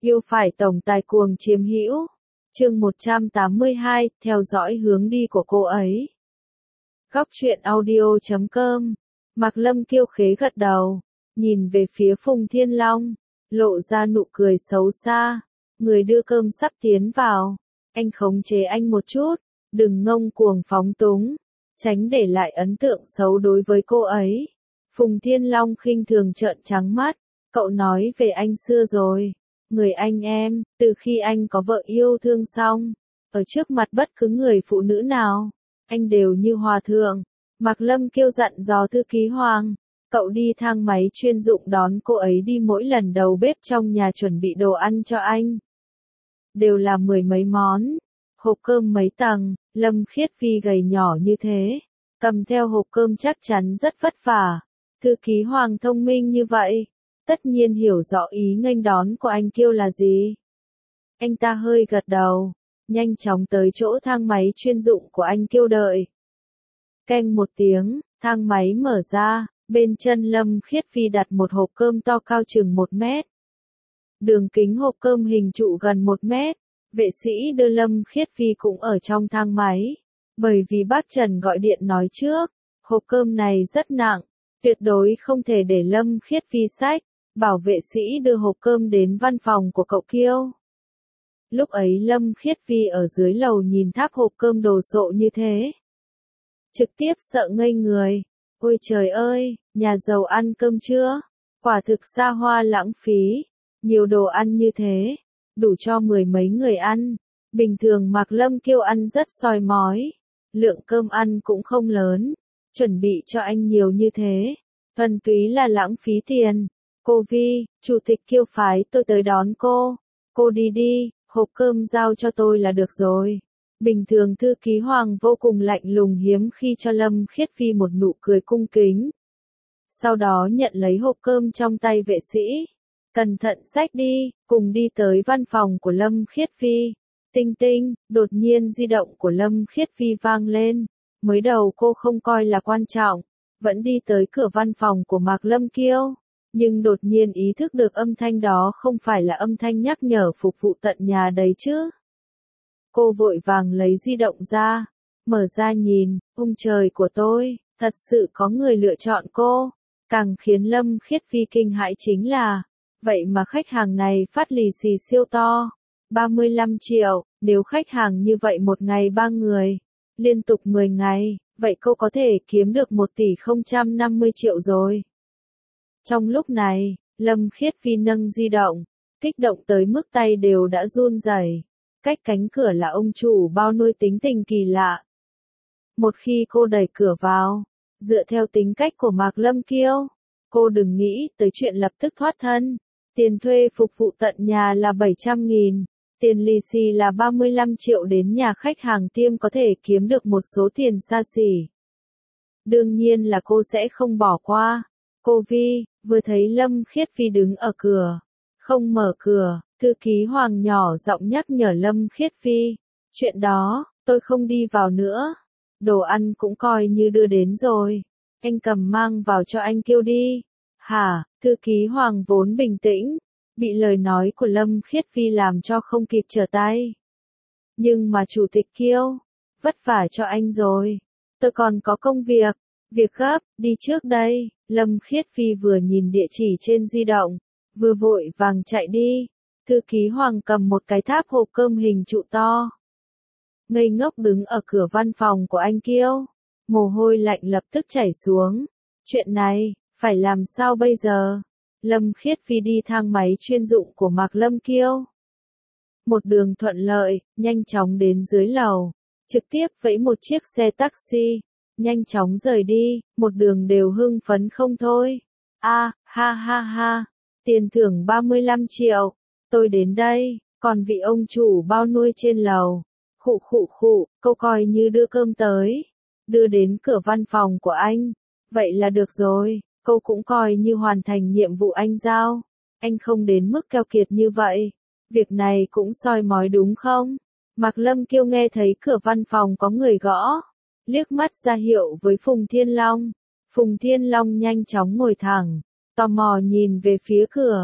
Yêu phải tổng tài cuồng chiếm hữu. Chương 182, theo dõi hướng đi của cô ấy. Góc truyện audio.com. Mạc Lâm kiêu khế gật đầu, nhìn về phía Phùng Thiên Long, lộ ra nụ cười xấu xa. Người đưa cơm sắp tiến vào, anh khống chế anh một chút, đừng ngông cuồng phóng túng, tránh để lại ấn tượng xấu đối với cô ấy. Phùng Thiên Long khinh thường trợn trắng mắt, cậu nói về anh xưa rồi. Người anh em, từ khi anh có vợ yêu thương xong, ở trước mặt bất cứ người phụ nữ nào, anh đều như hòa thượng. Mạc Lâm kiêu dặn dò thư ký Hoàng, cậu đi thang máy chuyên dụng đón cô ấy đi, mỗi lần đầu bếp trong nhà chuẩn bị đồ ăn cho anh. Đều là mười mấy món, hộp cơm mấy tầng. Lâm Khiết Phi gầy nhỏ như thế, cầm theo hộp cơm chắc chắn rất vất vả. Thư ký Hoàng thông minh như vậy, tất nhiên hiểu rõ ý nghênh đón của anh Kiêu là gì. Anh ta hơi gật đầu, nhanh chóng tới chỗ thang máy chuyên dụng của anh Kiêu đợi. Keng một tiếng, thang máy mở ra, bên chân Lâm Khiết Phi đặt một hộp cơm to cao chừng 1 mét. Đường kính hộp cơm hình trụ gần 1 mét. Vệ sĩ đưa Lâm Khiết Phi cũng ở trong thang máy, bởi vì bác Trần gọi điện nói trước, hộp cơm này rất nặng, tuyệt đối không thể để Lâm Khiết Phi xách, bảo vệ sĩ đưa hộp cơm đến văn phòng của cậu Kiêu. Lúc ấy Lâm Khiết Phi ở dưới lầu nhìn tháp hộp cơm đồ sộ như thế, trực tiếp sợ ngây người. Ôi trời ơi, nhà giàu ăn cơm chưa? Quả thực xa hoa lãng phí, nhiều đồ ăn như thế, đủ cho mười mấy người ăn. Bình thường Mạc Lâm Kiêu ăn rất soi mói, lượng cơm ăn cũng không lớn, chuẩn bị cho anh nhiều như thế, thuần túy là lãng phí tiền. Cô Vi, chủ tịch Kiêu phái tôi tới đón cô đi đi, hộp cơm giao cho tôi là được rồi. Bình thường thư ký Hoàng vô cùng lạnh lùng, hiếm khi cho Lâm Khiết Phi một nụ cười cung kính. Sau đó nhận lấy hộp cơm trong tay vệ sĩ, cẩn thận xách đi, cùng đi tới văn phòng của Lâm Khiết Phi. Tinh tinh, đột nhiên di động của Lâm Khiết Phi vang lên. Mới đầu cô không coi là quan trọng, vẫn đi tới cửa văn phòng của Mạc Lâm Kiêu, nhưng đột nhiên ý thức được âm thanh đó không phải là âm thanh nhắc nhở phục vụ tận nhà đấy chứ. Cô vội vàng lấy di động ra, mở ra nhìn, ông trời của tôi, thật sự có người lựa chọn cô. Càng khiến Lâm Khiết Phi kinh hãi chính là, vậy mà khách hàng này phát lì xì siêu to, 35 triệu, nếu khách hàng như vậy một ngày 3 người, liên tục 10 ngày, vậy cô có thể kiếm được 1 tỷ 050 triệu rồi. Trong lúc này, Lâm Khiết Phi nâng di động, kích động tới mức tay đều đã run rẩy. Cách cánh cửa là ông chủ bao nuôi tính tình kỳ lạ. Một khi cô đẩy cửa vào, dựa theo tính cách của Mạc Lâm Kiêu, cô đừng nghĩ tới chuyện lập tức thoát thân. Tiền thuê phục vụ tận nhà là 700.000, tiền lì xì là 35 triệu, đến nhà khách hàng tiêm có thể kiếm được một số tiền xa xỉ. Đương nhiên là cô sẽ không bỏ qua. Cô Vi, vừa thấy Lâm Khiết Phi đứng ở cửa, không mở cửa, thư ký Hoàng nhỏ giọng nhắc nhở Lâm Khiết Phi. Chuyện đó, tôi không đi vào nữa. Đồ ăn cũng coi như đưa đến rồi. Anh cầm mang vào cho anh Kiêu đi. Hả, thư ký Hoàng vốn bình tĩnh, bị lời nói của Lâm Khiết Phi làm cho không kịp trở tay. Nhưng mà chủ tịch Kiêu, vất vả cho anh rồi. Tôi còn có công việc gấp, đi trước đây. Lâm Khiết Phi vừa nhìn địa chỉ trên di động, vừa vội vàng chạy đi. Thư ký Hoàng cầm một cái tháp hộp cơm hình trụ to, ngây ngốc đứng ở cửa văn phòng của anh Kiêu. Mồ hôi lạnh lập tức chảy xuống. Chuyện này, phải làm sao bây giờ? Lâm Khiết Phi đi thang máy chuyên dụng của Mạc Lâm Kiêu. Một đường thuận lợi, nhanh chóng đến dưới lầu, trực tiếp vẫy một chiếc xe taxi, nhanh chóng rời đi, một đường đều hưng phấn không thôi. Ha, tiền thưởng 35 triệu, tôi đến đây, còn vị ông chủ bao nuôi trên lầu. Khụ, câu coi như đưa cơm tới, đưa đến cửa văn phòng của anh, vậy là được rồi, câu cũng coi như hoàn thành nhiệm vụ anh giao. Anh không đến mức keo kiệt như vậy, việc này cũng soi mói đúng không? Mạc Lâm Kiêu nghe thấy cửa văn phòng có người gõ, liếc mắt ra hiệu với Phùng Thiên Long. Phùng Thiên Long nhanh chóng ngồi thẳng, tò mò nhìn về phía cửa.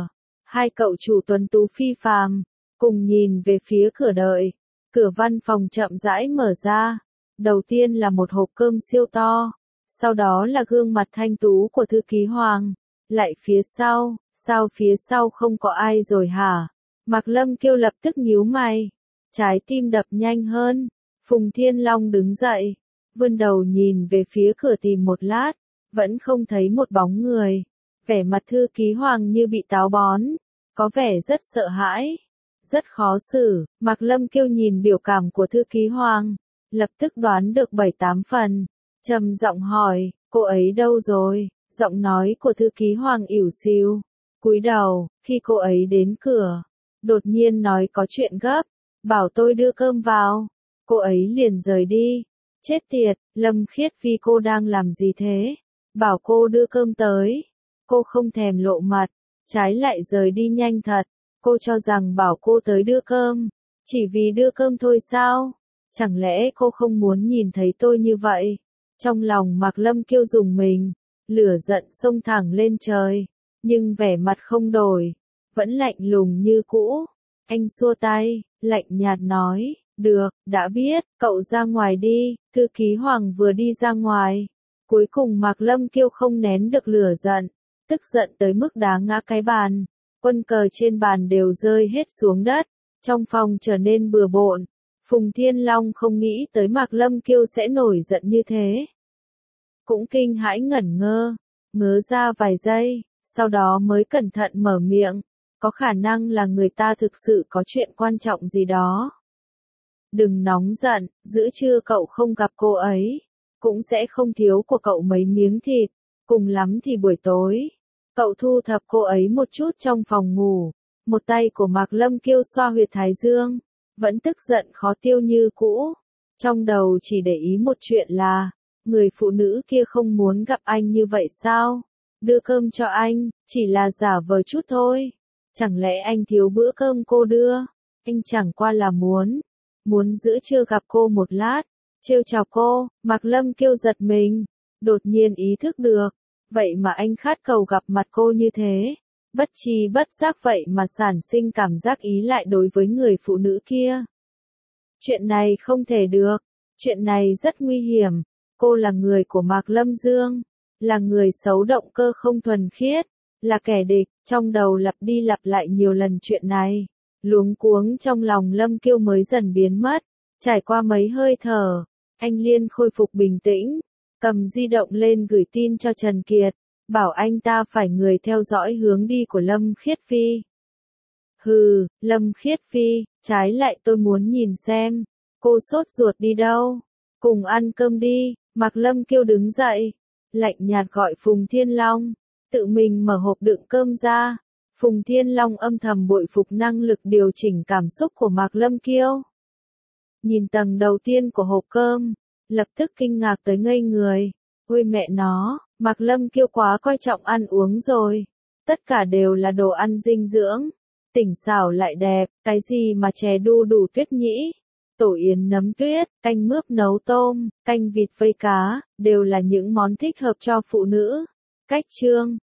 Hai cậu chủ tuấn tú phi phàm, cùng nhìn về phía cửa đợi. Cửa văn phòng chậm rãi mở ra. Đầu tiên là một hộp cơm siêu to. Sau đó là gương mặt thanh tú của thư ký Hoàng. Lại phía sau, sao phía sau không có ai rồi hả? Mạc Lâm Kiêu lập tức nhíu mày. Trái tim đập nhanh hơn. Phùng Thiên Long đứng dậy. Vươn đầu nhìn về phía cửa tìm một lát. Vẫn không thấy một bóng người. Vẻ mặt thư ký Hoàng như bị táo bón. Có vẻ rất sợ hãi. Rất khó xử. Mạc Lâm Kiêu nhìn biểu cảm của thư ký Hoàng. Lập tức đoán được 7-8 phần. Trầm giọng hỏi, cô ấy đâu rồi? Giọng nói của thư ký Hoàng ỉu xìu. Cúi đầu, khi cô ấy đến cửa. Đột nhiên nói có chuyện gấp. Bảo tôi đưa cơm vào. Cô ấy liền rời đi. Chết tiệt, Lâm Khiết Phi cô đang làm gì thế? Bảo cô đưa cơm tới. Cô không thèm lộ mặt. Trái lại rời đi nhanh thật. Cô cho rằng bảo cô tới đưa cơm. Chỉ vì đưa cơm thôi sao? Chẳng lẽ cô không muốn nhìn thấy tôi như vậy? Trong lòng Mạc Lâm Kiêu rùng mình. Lửa giận xông thẳng lên trời. Nhưng vẻ mặt không đổi. Vẫn lạnh lùng như cũ. Anh xua tay, lạnh nhạt nói. Được, đã biết, cậu ra ngoài đi. Thư ký Hoàng vừa đi ra ngoài. Cuối cùng Mạc Lâm Kiêu không nén được lửa giận. Tức giận tới mức đá ngã cái bàn. Quân cờ trên bàn đều rơi hết xuống đất. Trong phòng trở nên bừa bộn. Phùng Thiên Long không nghĩ tới Mạc Lâm Kiêu sẽ nổi giận như thế. Cũng kinh hãi ngẩn ngơ ra vài giây, sau đó mới cẩn thận mở miệng. Có khả năng là người ta thực sự có chuyện quan trọng gì đó. Đừng nóng giận, giữa trưa cậu không gặp cô ấy. Cũng sẽ không thiếu của cậu mấy miếng thịt. Cùng lắm thì buổi tối. Cậu thu thập cô ấy một chút trong phòng ngủ. Một tay của Mạc Lâm Kiêu xoa huyệt thái dương. Vẫn tức giận khó tiêu như cũ. Trong đầu chỉ để ý một chuyện là, người phụ nữ kia không muốn gặp anh như vậy sao? Đưa cơm cho anh, chỉ là giả vờ chút thôi. Chẳng lẽ anh thiếu bữa cơm cô đưa? Anh chẳng qua là muốn giữa trưa gặp cô một lát, trêu chọc cô. Mạc Lâm Kiêu giật mình, đột nhiên ý thức được. Vậy mà anh khát cầu gặp mặt cô như thế. Bất tri bất giác vậy mà sản sinh cảm giác ý lại đối với người phụ nữ kia. Chuyện này không thể được. Chuyện này rất nguy hiểm. Cô là người của Mạc Lâm Dương. Là người xấu động cơ không thuần khiết. Là kẻ địch. Trong đầu lặp đi lặp lại nhiều lần chuyện này. Luống cuống trong lòng Lâm Kiêu mới dần biến mất. Trải qua mấy hơi thở. Anh Liên khôi phục bình tĩnh. Cầm di động lên gửi tin cho Trần Kiệt. Bảo anh ta phải người theo dõi hướng đi của Lâm Khiết Phi. Hừ, Lâm Khiết Phi, trái lại tôi muốn nhìn xem. Cô sốt ruột đi đâu? Cùng ăn cơm đi. Mạc Lâm Kiêu đứng dậy. Lạnh nhạt gọi Phùng Thiên Long. Tự mình mở hộp đựng cơm ra. Phùng Thiên Long âm thầm bội phục năng lực điều chỉnh cảm xúc của Mạc Lâm Kiêu. Nhìn tầng đầu tiên của hộp cơm. Lập tức kinh ngạc tới ngây người. Ôi mẹ nó, Mạc Lâm Kiêu quá coi trọng ăn uống rồi. Tất cả đều là đồ ăn dinh dưỡng. Tỉnh xảo lại đẹp, cái gì mà chè đu đủ tuyết nhĩ. Tổ yến nấm tuyết, canh mướp nấu tôm, canh vịt vây cá, đều là những món thích hợp cho phụ nữ. Cách chương